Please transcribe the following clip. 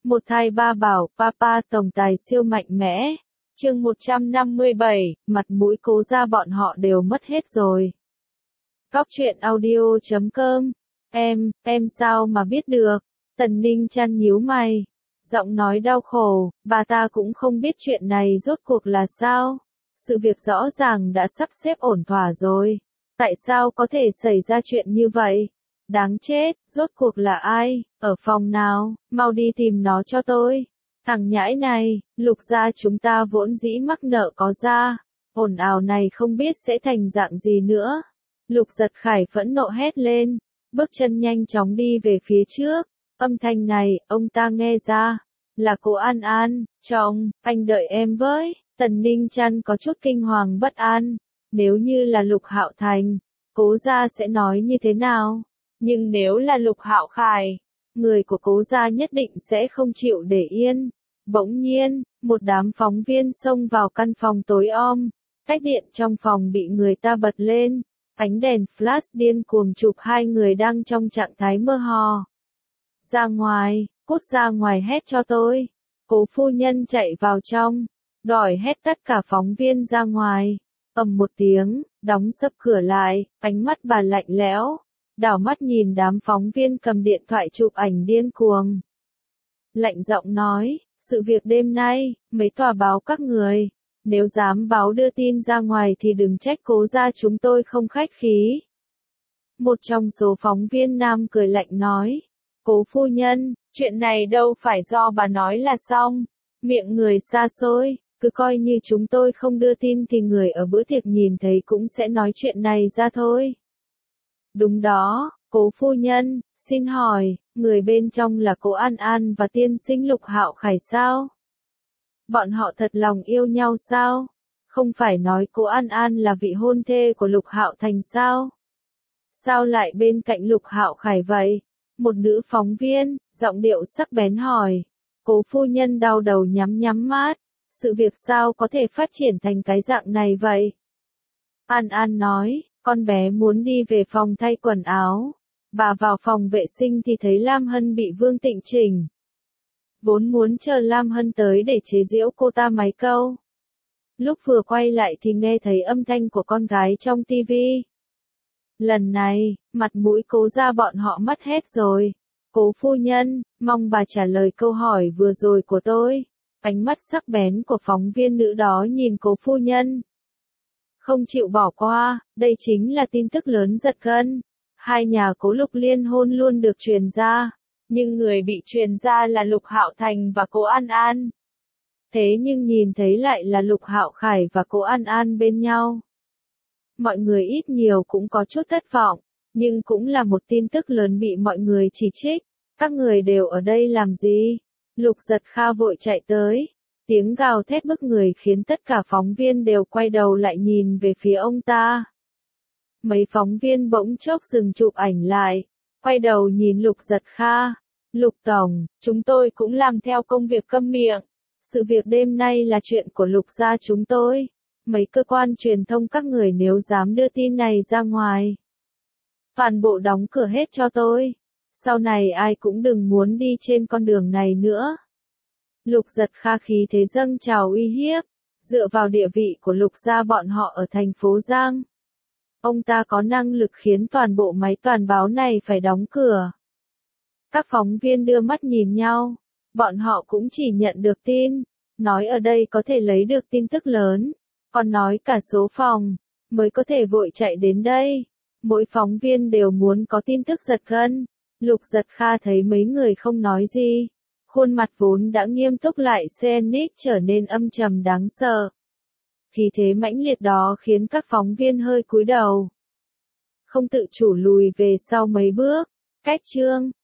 Một thai ba bảo, Papa tổng tài siêu mạnh mẽ. Chương 157, mặt mũi Cố Gia bọn họ đều mất hết rồi. Góc truyện audio.com. Em sao mà biết được? Tần Ninh chăn nhíu mày. Giọng nói đau khổ, bà ta cũng không biết chuyện này rốt cuộc là sao. Sự việc rõ ràng đã sắp xếp ổn thỏa rồi. Tại sao có thể xảy ra chuyện như vậy? Đáng chết, rốt cuộc là ai? Ở phòng nào? Mau đi tìm nó cho tôi. Thằng nhãi này, Lục gia chúng ta vốn dĩ mắc nợ có ra. Ồn ào này không biết sẽ thành dạng gì nữa. Lục Giật Khải phẫn nộ hét lên, bước chân nhanh chóng đi về phía trước. Âm thanh này, ông ta nghe ra, là cô An An. Chồng, anh đợi em với. Tần Ninh Chăn có chút kinh hoàng bất an. Nếu như là Lục Hạo Thành, Cố gia sẽ nói như thế nào? Nhưng nếu là Lục Hạo Khải, người của Cố gia nhất định sẽ không chịu để yên. Bỗng nhiên, một đám phóng viên xông vào căn phòng tối om. Cách điện trong phòng bị người ta bật lên. Ánh đèn flash điên cuồng chụp hai người đang trong trạng thái mơ hồ. Ra ngoài, cút ra ngoài hét cho tôi. Cố phu nhân chạy vào trong, đòi hét tất cả phóng viên ra ngoài. Ầm một tiếng, đóng sập cửa lại, ánh mắt bà lạnh lẽo, đảo mắt nhìn đám phóng viên cầm điện thoại chụp ảnh điên cuồng. Lạnh giọng nói, sự việc đêm nay, mấy tòa báo các người, nếu dám báo đưa tin ra ngoài thì đừng trách Cố gia chúng tôi không khách khí. Một trong số phóng viên nam cười lạnh nói, Cố phu nhân, chuyện này đâu phải do bà nói là xong, miệng người xa xôi, cứ coi như chúng tôi không đưa tin thì người ở bữa tiệc nhìn thấy cũng sẽ nói chuyện này ra thôi. Đúng đó, Cố phu nhân, xin hỏi, người bên trong là cô An An và tiên sinh Lục Hạo Khải sao? Bọn họ thật lòng yêu nhau sao? Không phải nói cô An An là vị hôn thê của Lục Hạo Thành sao? Sao lại bên cạnh Lục Hạo Khải vậy? Một nữ phóng viên, giọng điệu sắc bén hỏi. Cố phu nhân đau đầu nhắm mắt. Sự việc sao có thể phát triển thành cái dạng này vậy? An An nói, con bé muốn đi về phòng thay quần áo. Bà vào phòng vệ sinh thì thấy Lam Hân bị Vương Tịnh chỉnh. Vốn muốn chờ Lam Hân tới để chế giễu cô ta mấy câu. Lúc vừa quay lại thì nghe thấy âm thanh của con gái trong tivi. Lần này, mặt mũi Cố gia bọn họ mất hết rồi. Cố phu nhân, mong bà trả lời câu hỏi vừa rồi của tôi. Ánh mắt sắc bén của phóng viên nữ đó nhìn Cố phu nhân. Không chịu bỏ qua, đây chính là tin tức lớn giật gân. Hai nhà Cố Lục liên hôn luôn được truyền ra. Nhưng người bị truyền ra là Lục Hạo Thành và cô An An. Thế nhưng nhìn thấy lại là Lục Hạo Khải và cô An An bên nhau. Mọi người ít nhiều cũng có chút thất vọng, nhưng cũng là một tin tức lớn bị mọi người chỉ trích. Các người đều ở đây làm gì? Lục Giật Kha vội chạy tới. Tiếng gào thét bức người khiến tất cả phóng viên đều quay đầu lại nhìn về phía ông ta. Mấy phóng viên bỗng chốc dừng chụp ảnh lại, quay đầu nhìn Lục Giật Kha. Lục tổng, chúng tôi cũng làm theo công việc câm miệng. Sự việc đêm nay là chuyện của Lục gia chúng tôi. Mấy cơ quan truyền thông các người nếu dám đưa tin này ra ngoài, toàn bộ đóng cửa hết cho tôi. Sau này ai cũng đừng muốn đi trên con đường này nữa. Lục Giật Kha khí thế dâng trào uy hiếp, dựa vào địa vị của Lục gia bọn họ ở thành phố Giang. Ông ta có năng lực khiến toàn bộ máy toàn báo này phải đóng cửa. Các phóng viên đưa mắt nhìn nhau, bọn họ cũng chỉ nhận được tin, nói ở đây có thể lấy được tin tức lớn, còn nói cả số phòng, mới có thể vội chạy đến đây. Mỗi phóng viên đều muốn có tin tức giật gân. Lục Giật Kha thấy mấy người không nói gì, khuôn mặt vốn đã nghiêm túc lại scenic trở nên âm trầm đáng sợ. Khí thế mãnh liệt đó khiến các phóng viên hơi cúi đầu, không tự chủ lùi về sau mấy bước. Cách chương